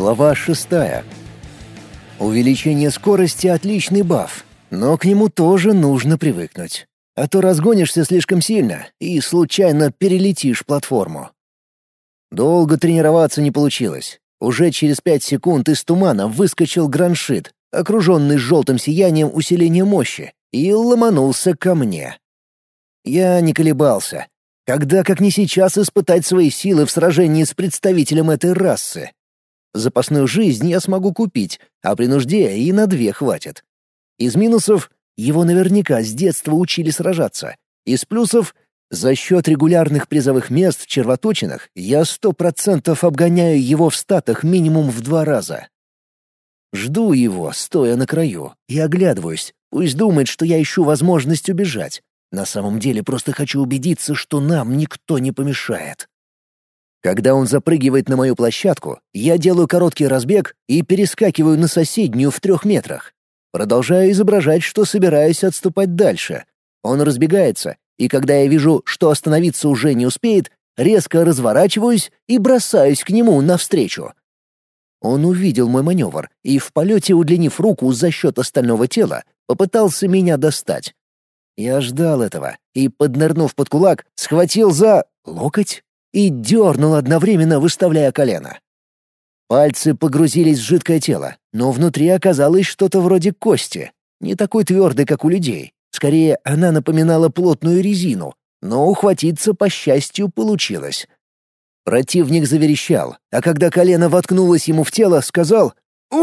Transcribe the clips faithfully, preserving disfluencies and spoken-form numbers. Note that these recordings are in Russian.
Глава шестая. Увеличение скорости — отличный баф, но к нему тоже нужно привыкнуть. А то разгонишься слишком сильно и случайно перелетишь платформу. Долго тренироваться не получилось. Уже через пять секунд из тумана выскочил граншит, окруженный желтым сиянием усиления мощи, и ломанулся ко мне. Я не колебался. Когда, как не сейчас, испытать свои силы в сражении с представителем этой расы? Запасную жизнь я смогу купить, а при нужде и на две хватит. Из минусов — его наверняка с детства учили сражаться. Из плюсов — за счет регулярных призовых мест в червоточинах я сто процентов обгоняю его в статах минимум в два раза. Жду его, стоя на краю, и оглядываюсь. Пусть думает, что я ищу возможность убежать. На самом деле просто хочу убедиться, что нам никто не помешает. Когда он запрыгивает на мою площадку, я делаю короткий разбег и перескакиваю на соседнюю в трех метрах. Продолжаю изображать, что собираюсь отступать дальше. Он разбегается, и когда я вижу, что остановиться уже не успеет, резко разворачиваюсь и бросаюсь к нему навстречу. Он увидел мой маневр и в полете, удлинив руку за счет остального тела, попытался меня достать. Я ждал этого и, поднырнув под кулак, схватил за локоть и дернул одновременно, выставляя колено. Пальцы погрузились в жидкое тело, но внутри оказалось что-то вроде кости, не такой твердой, как у людей. Скорее, она напоминала плотную резину, но ухватиться, по счастью, получилось. Противник заверещал, а когда колено воткнулось ему в тело, сказал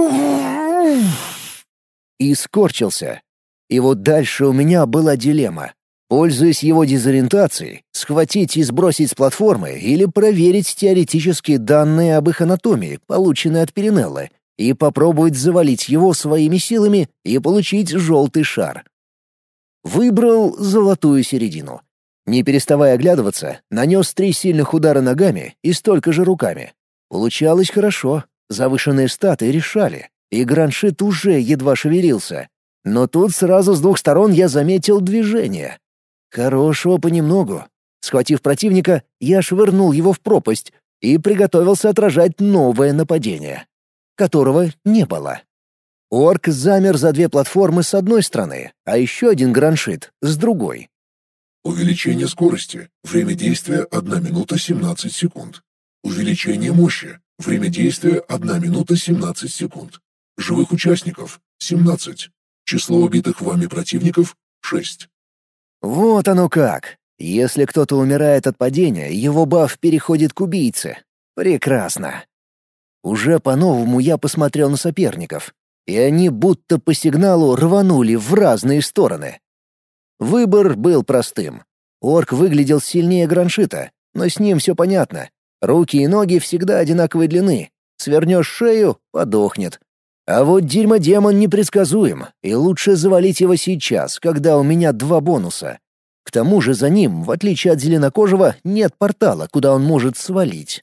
«Уф!» и скорчился. И вот дальше у меня была дилемма. Пользуясь его дезориентацией, схватить и сбросить с платформы или проверить теоретические данные об их анатомии, полученные от Перинеллы, и попробовать завалить его своими силами и получить желтый шар. Выбрал золотую середину. Не переставая оглядываться, нанес три сильных удара ногами и столько же руками. Получалось хорошо, завышенные статы решали, и граншит уже едва шевелился. Но тут сразу с двух сторон я заметил движение. Хорошего понемногу. Схватив противника, я швырнул его в пропасть и приготовился отражать новое нападение, которого не было. Орк замер за две платформы с одной стороны, а еще один граншит — с другой. Увеличение скорости. Время действия — одна минута семнадцать секунд. Увеличение мощи. Время действия — одна минута семнадцать секунд. Живых участников — семнадцать. Число убитых вами противников — шесть. Вот оно как. Если кто-то умирает от падения, его баф переходит к убийце. Прекрасно. Уже по-новому я посмотрел на соперников, и они будто по сигналу рванули в разные стороны. Выбор был простым. Орк выглядел сильнее граншита, но с ним все понятно. Руки и ноги всегда одинаковой длины. Свернешь шею — подохнет. А вот дерьмодемон непредсказуем, и лучше завалить его сейчас, когда у меня два бонуса. К тому же за ним, в отличие от зеленокожего, нет портала, куда он может свалить.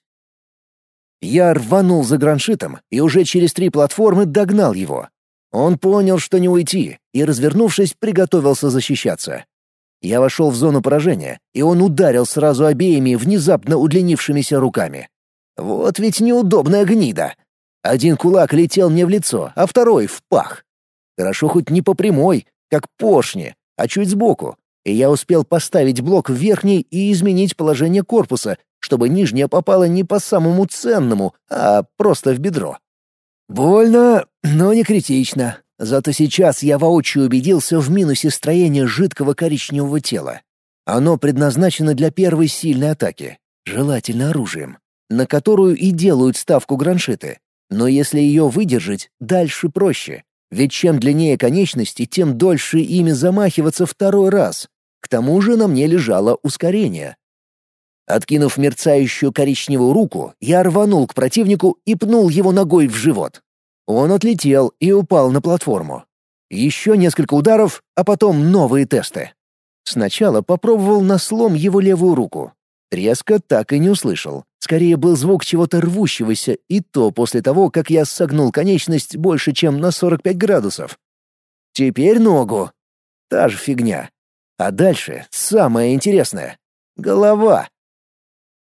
Я рванул за граншитом и уже через три платформы догнал его. Он понял, что не уйти, и, развернувшись, приготовился защищаться. Я вошел в зону поражения, и он ударил сразу обеими внезапно удлинившимися руками. Вот ведь неудобная гнида. Один кулак летел мне в лицо, а второй — в пах. Хорошо хоть не по прямой, как поршни, а чуть сбоку, и я успел поставить блок в верхний и изменить положение корпуса, чтобы нижняя попала не по самому ценному, а просто в бедро. Больно, но не критично. Зато сейчас я воочию убедился в минусе строения жидкого коричневого тела. Оно предназначено для первой сильной атаки, желательно оружием, на которую и делают ставку граншиты. Но если ее выдержать, дальше проще. Ведь чем длиннее конечности, тем дольше ими замахиваться второй раз. К тому же на мне лежало ускорение. Откинув мерцающую коричневую руку, я рванул к противнику и пнул его ногой в живот. Он отлетел и упал на платформу. Еще несколько ударов, а потом новые тесты. Сначала попробовал на слом его левую руку. Треска так и не услышал. Скорее был звук чего-то рвущегося, и то после того, как я согнул конечность больше, чем на сорок пять градусов. Теперь ногу. Та же фигня. А дальше самое интересное — голова.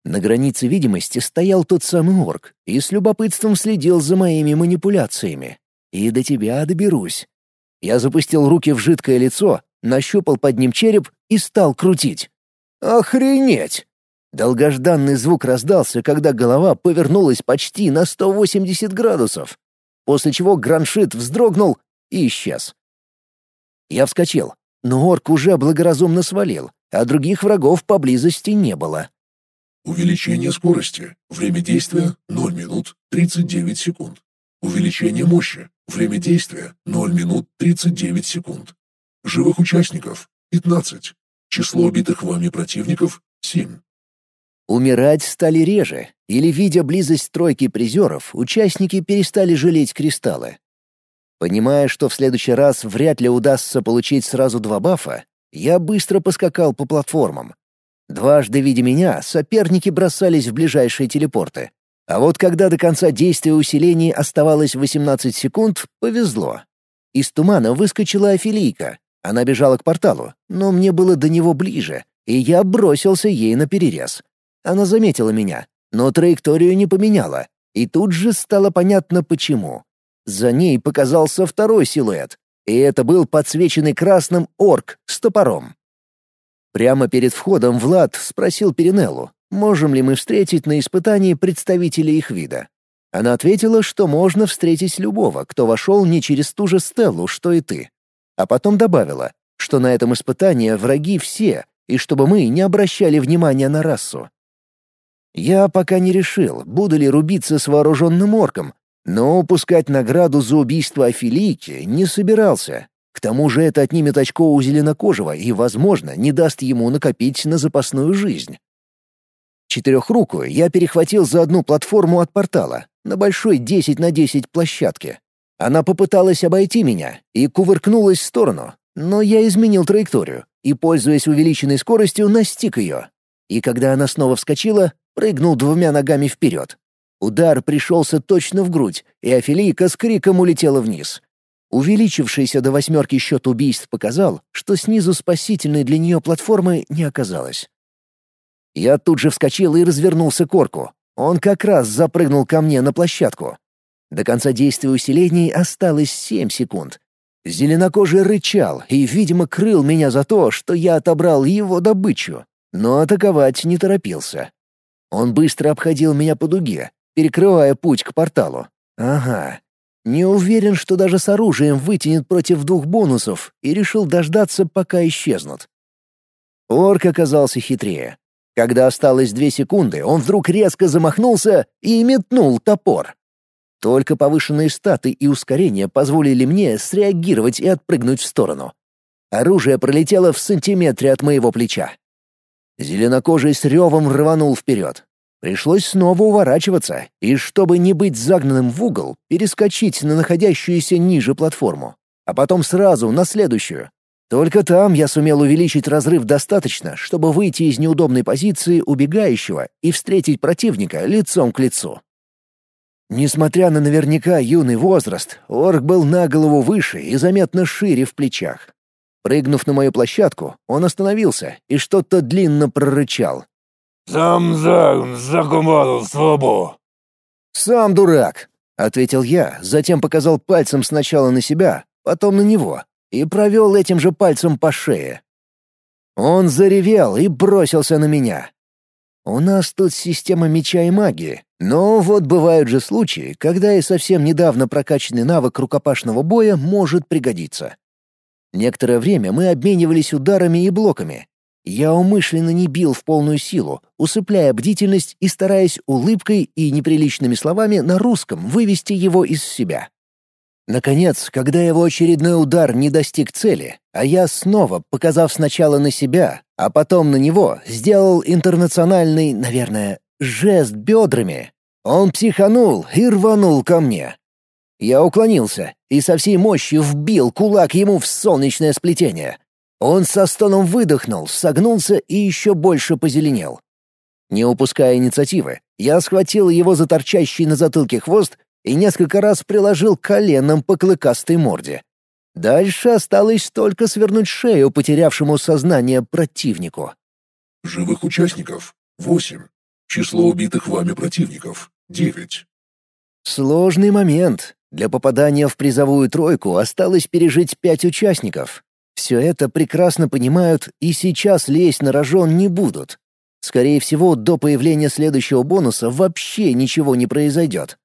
На границе видимости стоял тот самый орк и с любопытством следил за моими манипуляциями. И до тебя доберусь. Я запустил руки в жидкое лицо, нащупал под ним череп и стал крутить. Охренеть! Долгожданный звук раздался, когда голова повернулась почти на сто восемьдесят градусов, после чего граншит вздрогнул и исчез. Я вскочил, но орк уже благоразумно свалил, а других врагов поблизости не было. Увеличение скорости. Время действия ноль минут тридцать девять секунд. Увеличение мощи. Время действия ноль минут тридцать девять секунд. Живых участников пятнадцать. Число убитых вами противников семь. Умирать стали реже, или, видя близость тройки призеров, участники перестали жалеть кристаллы. Понимая, что в следующий раз вряд ли удастся получить сразу два бафа, я быстро поскакал по платформам. Дважды видя меня, соперники бросались в ближайшие телепорты. А вот когда до конца действия усилений оставалось восемнадцать секунд, повезло. Из тумана выскочила Офелийка. Она бежала к порталу, но мне было до него ближе, и я бросился ей на перерез. Она заметила меня, но траекторию не поменяла, и тут же стало понятно почему. За ней показался второй силуэт, и это был подсвеченный красным орк с топором. Прямо перед входом Влад спросил Перинеллу, можем ли мы встретить на испытании представителей их вида. Она ответила, что можно встретить любого, кто вошел не через ту же стеллу, что и ты. А потом добавила, что на этом испытании враги все, и чтобы мы не обращали внимания на расу. Я пока не решил, буду ли рубиться с вооруженным орком, но упускать награду за убийство Офелийки не собирался. К тому же это отнимет очко у зеленокожего и, возможно, не даст ему накопить на запасную жизнь. Четырехрукую я перехватил за одну платформу от портала, на большой десять на десять площадке. Она попыталась обойти меня и кувыркнулась в сторону, но я изменил траекторию и, пользуясь увеличенной скоростью, настиг ее. И когда она снова вскочила, прыгнул двумя ногами вперед. Удар пришелся точно в грудь, и Офелийка с криком улетела вниз. Увеличившийся до восьмерки счет убийств показал, что снизу спасительной для нее платформы не оказалось. Я тут же вскочил и развернулся к орку. Он как раз запрыгнул ко мне на площадку. До конца действия усилений осталось семь секунд. Зеленокожий рычал и, видимо, крыл меня за то, что я отобрал его добычу, но атаковать не торопился. Он быстро обходил меня по дуге, перекрывая путь к порталу. Ага. Не уверен, что даже с оружием вытянет против двух бонусов, и решил дождаться, пока исчезнут. Орк оказался хитрее. Когда осталось две секунды, он вдруг резко замахнулся и метнул топор. Только повышенные статы и ускорение позволили мне среагировать и отпрыгнуть в сторону. Оружие пролетело в сантиметре от моего плеча. Зеленокожий с ревом рванул вперед. Пришлось снова уворачиваться, и, чтобы не быть загнанным в угол, перескочить на находящуюся ниже платформу, а потом сразу на следующую. Только там я сумел увеличить разрыв достаточно, чтобы выйти из неудобной позиции убегающего и встретить противника лицом к лицу. Несмотря на наверняка юный возраст, орк был на голову выше и заметно шире в плечах. Прыгнув на мою площадку, он остановился и что-то длинно прорычал. «Сам за закумал свободу». «Сам дурак», — ответил я, затем показал пальцем сначала на себя, потом на него, и провел этим же пальцем по шее. Он заревел и бросился на меня. У нас тут система меча и магии, но вот бывают же случаи, когда и совсем недавно прокачанный навык рукопашного боя может пригодиться. Некоторое время мы обменивались ударами и блоками. Я умышленно не бил в полную силу, усыпляя бдительность и стараясь улыбкой и неприличными словами на русском вывести его из себя. Наконец, когда его очередной удар не достиг цели, а я снова, показав сначала на себя, а потом на него, сделал интернациональный, наверное, жест бедрами, он психанул и рванул ко мне. Я уклонился и со всей мощью вбил кулак ему в солнечное сплетение. Он со стоном выдохнул, согнулся и еще больше позеленел. Не упуская инициативы, я схватил его за торчащий на затылке хвост и несколько раз приложил коленом по клыкастой морде. Дальше осталось только свернуть шею потерявшему сознание противнику. Живых участников — восемь. Число убитых вами противников — девять. Сложный момент. Для попадания в призовую тройку осталось пережить пять участников. Все это прекрасно понимают и сейчас лезть на рожон не будут. Скорее всего, до появления следующего бонуса вообще ничего не произойдет.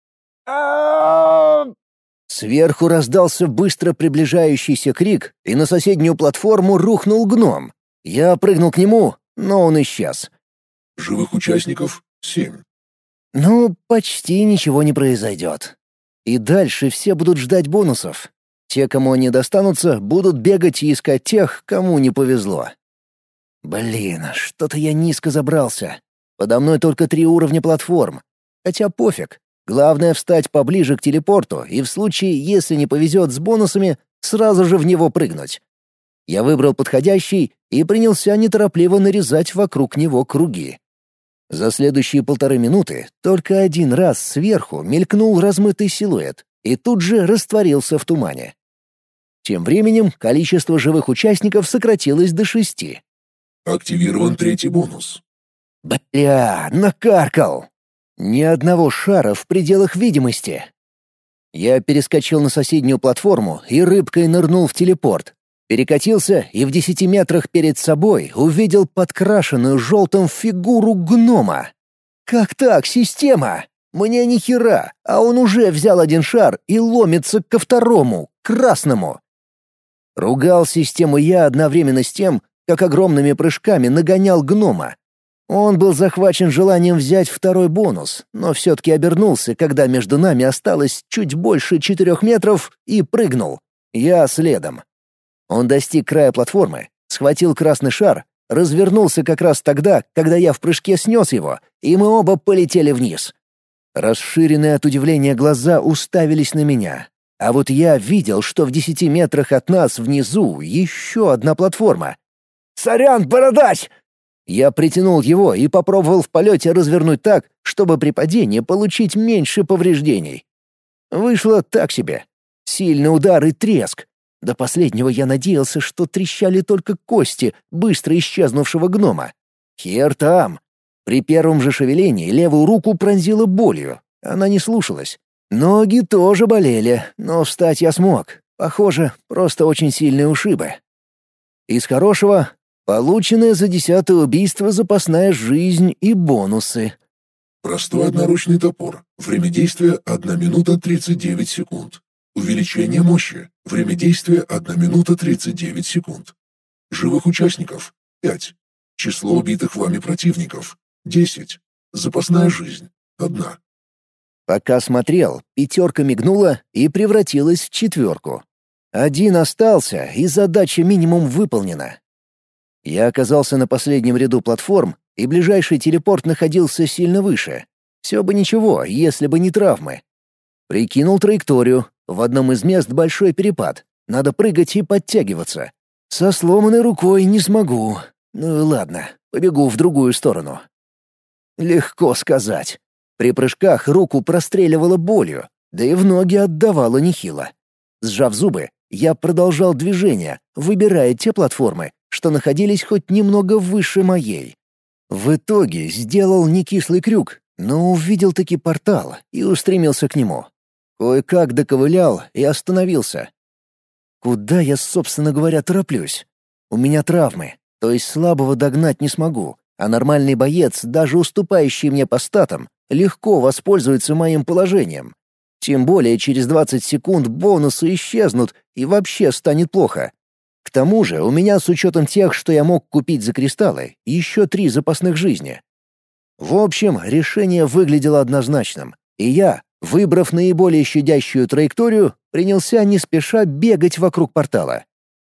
Сверху раздался быстро приближающийся крик, и на соседнюю платформу рухнул гном. Я прыгнул к нему, но он исчез. Живых участников — семь. Ну, почти ничего не произойдет. И дальше все будут ждать бонусов. Те, кому они достанутся, будут бегать и искать тех, кому не повезло. Блин, что-то я низко забрался. Подо мной только три уровня платформ. Хотя пофиг. Главное встать поближе к телепорту и в случае, если не повезет с бонусами, сразу же в него прыгнуть. Я выбрал подходящий и принялся неторопливо нарезать вокруг него круги. За следующие полторы минуты только один раз сверху мелькнул размытый силуэт и тут же растворился в тумане. Тем временем количество живых участников сократилось до шести. Активирован третий бонус. Бля, накаркал! Ни одного шара в пределах видимости. Я перескочил на соседнюю платформу и рыбкой нырнул в телепорт. Перекатился и в десяти метрах перед собой увидел подкрашенную желтым фигуру гнома. Как так, система? Мне ни хера, а он уже взял один шар и ломится ко второму, красному. Ругал систему я одновременно с тем, как огромными прыжками нагонял гнома. Он был захвачен желанием взять второй бонус, но все-таки обернулся, когда между нами осталось чуть больше четырех метров, и прыгнул. Я следом. Он достиг края платформы, схватил красный шар, развернулся как раз тогда, когда я в прыжке снес его, и мы оба полетели вниз. Расширенные от удивления глаза уставились на меня. А вот я видел, что в десяти метрах от нас внизу еще одна платформа. «Сорян, бородач!» Я притянул его и попробовал в полете развернуть так, чтобы при падении получить меньше повреждений. Вышло так себе. Сильный удар и треск. До последнего я надеялся, что трещали только кости быстро исчезнувшего гнома. Хер там. При первом же шевелении левую руку пронзило болью. Она не слушалась. Ноги тоже болели, но встать я смог. Похоже, просто очень сильные ушибы. Из хорошего — полученное за десятое убийство запасная жизнь и бонусы. Простой одноручный топор. Время действия — одна минута тридцать девять секунд. Увеличение мощи. Время действия — одна минута тридцать девять секунд. Живых участников — пять. Число убитых вами противников — десять. Запасная жизнь — одна. Пока смотрел, пятерка мигнула и превратилась в четверку. Один остался, и задача минимум выполнена. Я оказался на последнем ряду платформ, и ближайший телепорт находился сильно выше. Все бы ничего, если бы не травмы. Прикинул траекторию. В одном из мест большой перепад. Надо прыгать и подтягиваться. Со сломанной рукой не смогу. Ну ладно, побегу в другую сторону. Легко сказать. При прыжках руку простреливало болью, да и в ноги отдавало нехило. Сжав зубы, я продолжал движение, выбирая те платформы, что находились хоть немного выше моей. В итоге сделал некислый крюк, но увидел таки портал и устремился к нему. Кое-как доковылял и остановился. Куда я, собственно говоря, тороплюсь? У меня травмы, то есть слабого догнать не смогу, а нормальный боец, даже уступающий мне по статам, легко воспользуется моим положением. Тем более через двадцать секунд бонусы исчезнут и вообще станет плохо. К тому же у меня с учетом тех, что я мог купить за кристаллы, еще три запасных жизни. В общем, решение выглядело однозначным, и я, выбрав наиболее щадящую траекторию, принялся не спеша бегать вокруг портала.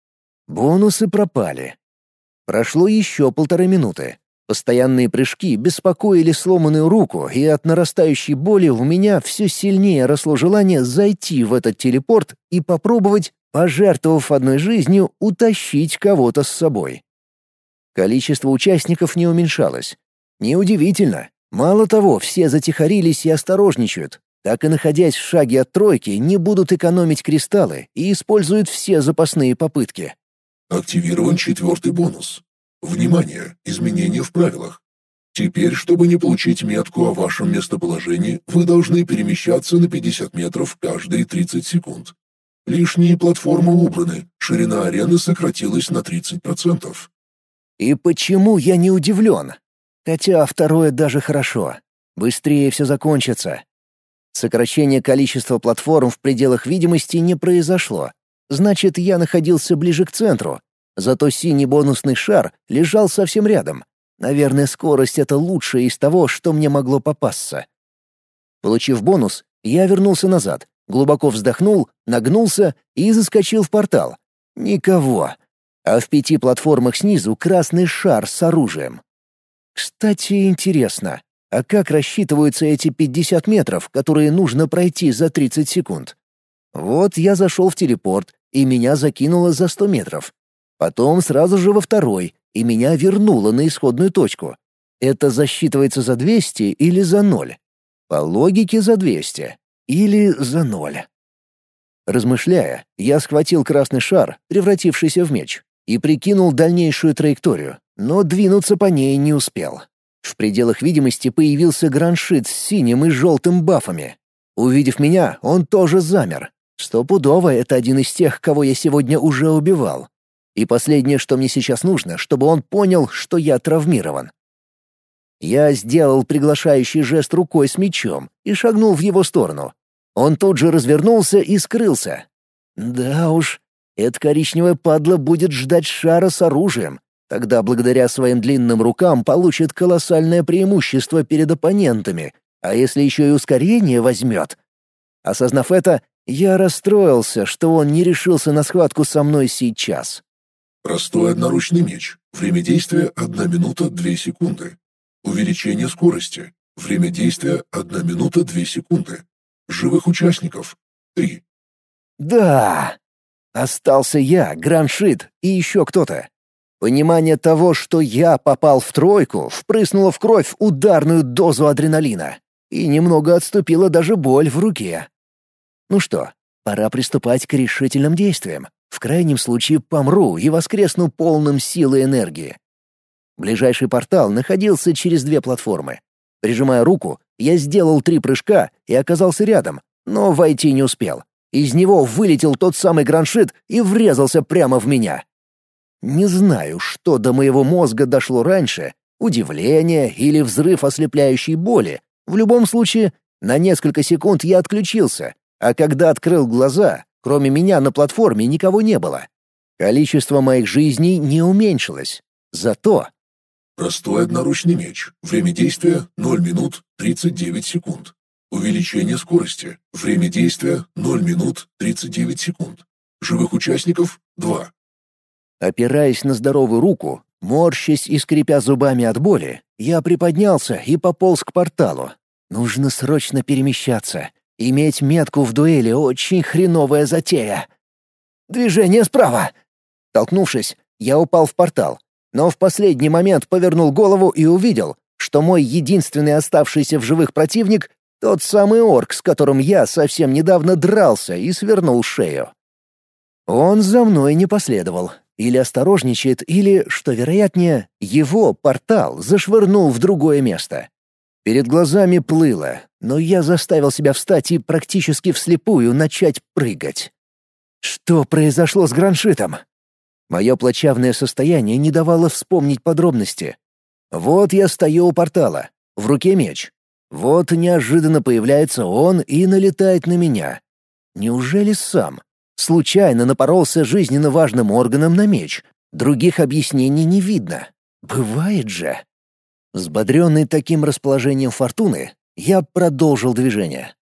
Бонусы пропали. Прошло еще полторы минуты. Постоянные прыжки беспокоили сломанную руку, и от нарастающей боли у меня все сильнее росло желание зайти в этот телепорт и попробовать, пожертвовав одной жизнью, утащить кого-то с собой. Количество участников не уменьшалось. Неудивительно. Мало того, все затихарились и осторожничают, так и находясь в шаге от тройки, не будут экономить кристаллы и используют все запасные попытки. Активирован четвертый бонус. Внимание! Изменения в правилах. Теперь, чтобы не получить метку о вашем местоположении, вы должны перемещаться на пятьдесят метров каждые тридцать секунд. Лишние платформы убраны, ширина арены сократилась на тридцать процентов. И почему я не удивлен? Хотя второе даже хорошо. Быстрее все закончится. Сокращение количества платформ в пределах видимости не произошло. Значит, я находился ближе к центру. Зато синий бонусный шар лежал совсем рядом. Наверное, скорость — это лучшее из того, что мне могло попасться. Получив бонус, я вернулся назад, глубоко вздохнул, нагнулся и заскочил в портал. Никого. А в пяти платформах снизу красный шар с оружием. Кстати, интересно, а как рассчитываются эти пятьдесят метров, которые нужно пройти за тридцать секунд? Вот я зашел в телепорт, и меня закинуло за сто метров. Потом сразу же во второй, и меня вернуло на исходную точку. Это засчитывается за двести или за ноль? По логике за двести. Или за ноль. Размышляя, я схватил красный шар, превратившийся в меч, и прикинул дальнейшую траекторию, но двинуться по ней не успел. В пределах видимости появился граншит с синим и желтым бафами. Увидев меня, он тоже замер. Стопудово это один из тех, кого я сегодня уже убивал. И последнее, что мне сейчас нужно, чтобы он понял, что я травмирован. Я сделал приглашающий жест рукой с мечом и шагнул в его сторону. Он тут же развернулся и скрылся. Да уж, эта коричневая падла будет ждать шара с оружием. Тогда благодаря своим длинным рукам получит колоссальное преимущество перед оппонентами, а если еще и ускорение возьмет. Осознав это, я расстроился, что он не решился на схватку со мной сейчас. Простой одноручный меч. Время действия — одна минута две секунды. Увеличение скорости. Время действия — одна минута две секунды. Живых участников — три. Да! Остался я, Граншит и еще кто-то. Понимание того, что я попал в тройку, впрыснуло в кровь ударную дозу адреналина. И немного отступила даже боль в руке. Ну что, пора приступать к решительным действиям. В крайнем случае помру и воскресну полным силы и энергии. Ближайший портал находился через две платформы. Прижимая руку, я сделал три прыжка и оказался рядом, но войти не успел. Из него вылетел тот самый граншит и врезался прямо в меня. Не знаю, что до моего мозга дошло раньше — удивление или взрыв ослепляющей боли. В любом случае, на несколько секунд я отключился, а когда открыл глаза, кроме меня на платформе никого не было. Количество моих жизней не уменьшилось. Зато... Простой одноручный меч. Время действия — ноль минут тридцать девять секунд. Увеличение скорости. Время действия — ноль минут тридцать девять секунд. Живых участников — два. Опираясь на здоровую руку, морщась и скрипя зубами от боли, я приподнялся и пополз к порталу. Нужно срочно перемещаться. Иметь метку в дуэли — очень хреновая затея. Движение справа! Толкнувшись, я упал в портал, но в последний момент повернул голову и увидел, что мой единственный оставшийся в живых противник — тот самый орк, с которым я совсем недавно дрался и свернул шею. Он за мной не последовал. Или осторожничает, или, что вероятнее, его портал зашвырнул в другое место. Перед глазами плыло, но я заставил себя встать и практически вслепую начать прыгать. Что произошло с граншитом? Мое плачевное состояние не давало вспомнить подробности. Вот я стою у портала, в руке меч. Вот неожиданно появляется он и налетает на меня. Неужели сам? Случайно напоролся жизненно важным органом на меч. Других объяснений не видно. Бывает же. Взбодренный таким расположением фортуны, я продолжил движение.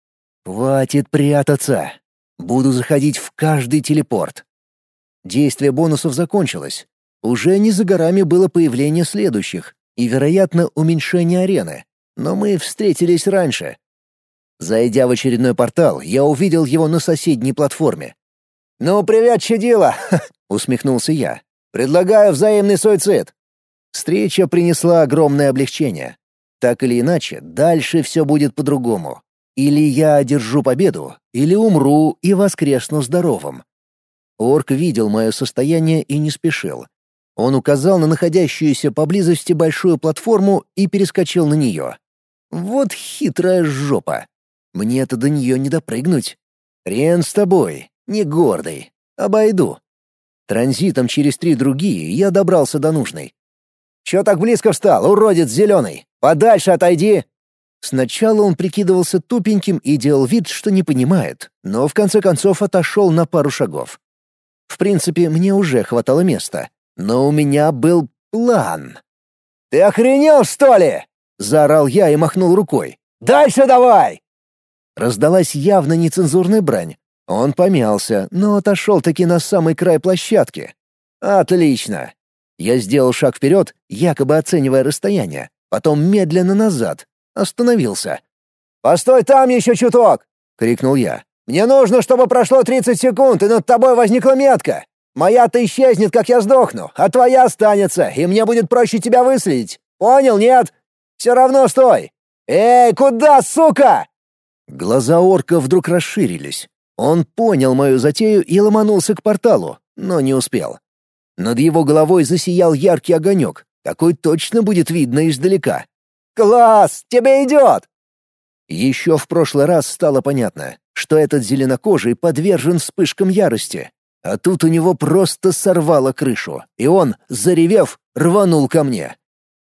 Хватит прятаться. Буду заходить в каждый телепорт. Действие бонусов закончилось. Уже не за горами было появление следующих и, вероятно, уменьшение арены. Но мы встретились раньше. Зайдя в очередной портал, я увидел его на соседней платформе. «Ну, привет, чудило!» — усмехнулся я. «Предлагаю взаимный суицид». Встреча принесла огромное облегчение. Так или иначе, дальше все будет по-другому. Или я одержу победу, или умру и воскресну здоровым. Орк видел мое состояние и не спешил. Он указал на находящуюся поблизости большую платформу и перескочил на нее. Вот хитрая жопа. Мне-то до нее не допрыгнуть. Хрен с тобой, не гордый. Обойду. Транзитом через три другие я добрался до нужной. «Чё так близко встал, уродец зеленый? Подальше отойди!» Сначала он прикидывался тупеньким и делал вид, что не понимает, но в конце концов отошел на пару шагов. В принципе, мне уже хватало места, но у меня был план. «Ты охренел, что ли?» — заорал я и махнул рукой. «Дальше давай!» Раздалась явно нецензурная брань. Он помялся, но отошел-таки на самый край площадки. «Отлично!» Я сделал шаг вперед, якобы оценивая расстояние, потом медленно назад. Остановился. «Постой там еще чуток!» — крикнул я. «Мне нужно, чтобы прошло тридцать секунд, и над тобой возникла метка. Моя-то исчезнет, как я сдохну, а твоя останется, и мне будет проще тебя выследить. Понял, нет? Все равно стой! Эй, куда, сука?» Глаза орка вдруг расширились. Он понял мою затею и ломанулся к порталу, но не успел. Над его головой засиял яркий огонек. Такой точно будет видно издалека. «Класс! Тебе идет!» Еще в прошлый раз стало понятно, что этот зеленокожий подвержен вспышкам ярости. А тут у него просто сорвало крышу, и он, заревев, рванул ко мне.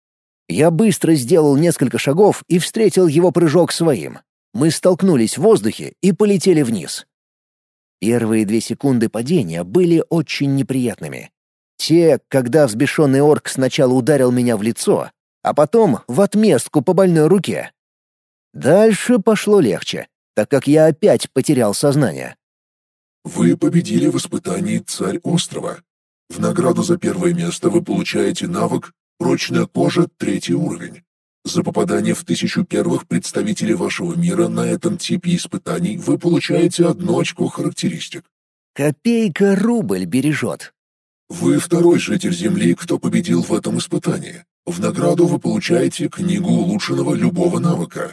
Я быстро сделал несколько шагов и встретил его прыжок своим. Мы столкнулись в воздухе и полетели вниз. Первые две секунды падения были очень неприятными. Те, когда взбешенный орк сначала ударил меня в лицо, а потом в отместку по больной руке. Дальше пошло легче, так как я опять потерял сознание. Вы победили в испытании «Царь острова». В награду за первое место вы получаете навык «Прочная кожа» третий уровень. За попадание в тысячу первых представителей вашего мира на этом типе испытаний вы получаете одно очко характеристик. Копейка рубль бережет. Вы второй житель Земли, кто победил в этом испытании. В награду вы получаете книгу улучшенного любого навыка.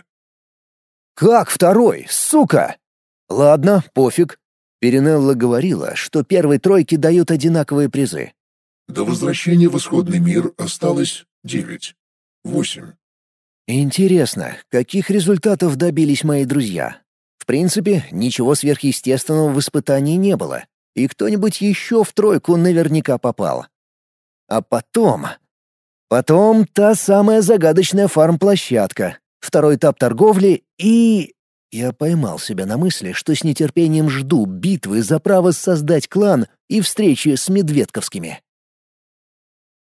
«Как второй, сука?» «Ладно, пофиг». Перинелла говорила, что первой тройке дают одинаковые призы. До возвращения в исходный мир осталось девять. восемь. Интересно, каких результатов добились мои друзья? В принципе, ничего сверхъестественного в испытании не было, и кто-нибудь еще в тройку наверняка попал. А потом... Потом та самая загадочная фарм-площадка, второй этап торговли и... Я поймал себя на мысли, что с нетерпением жду битвы за право создать клан и встречи с медведковскими.